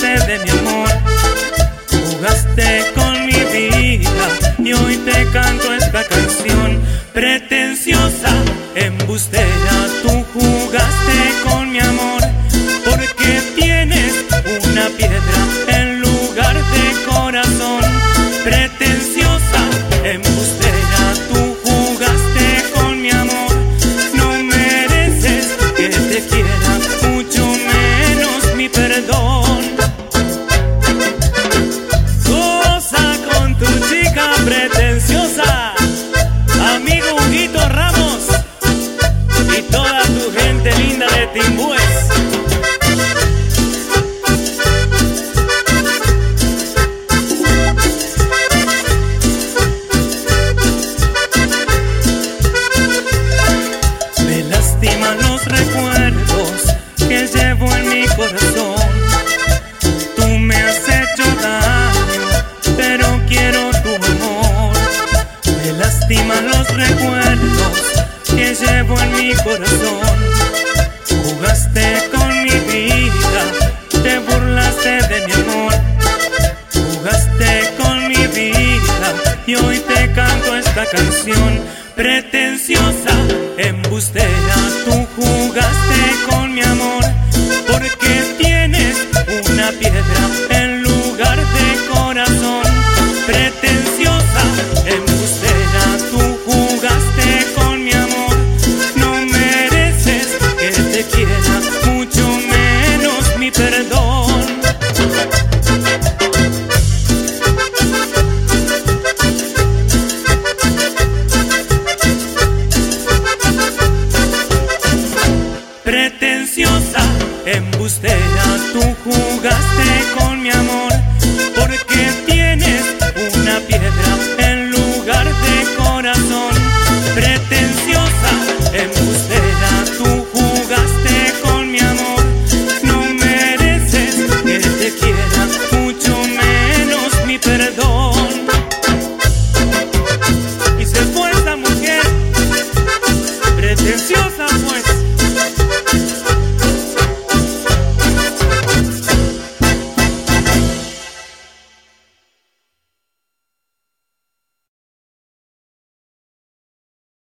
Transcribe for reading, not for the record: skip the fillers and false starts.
burlaste de mi amor, jugaste con mi vida y hoy te canto esta canción. Pretenciosa, embustera, tú jugaste con mi amor, porque tienes una piedra en lugar de corazón. Pretenciosa, embustera, tú jugaste con mi amor, no mereces que te quiera, mucho menos mi perdón. Goza con tu chica pretenciosa, amigo Huguito Ramos y toda tu gente linda de Timbúes. Me lastiman los recuerdos que llevo en mi corazón. Tú me has hecho daño, pero quiero tu amor. Me lastiman los recuerdos que llevo en mi corazón. Jugaste con mi vida, te burlaste de mi amor. Jugaste con mi vida y hoy te canto esta canción. Pretenciosa, embustera, tú jugaste con mi amor, porque tienes una piedra en lugar de corazón. Pretenciosa, embustera, tú jugaste con mi amor, no mereces que te quiera, mucho menos mi perdón. Pretenciosa, embustera, tú jugaste con mi amor.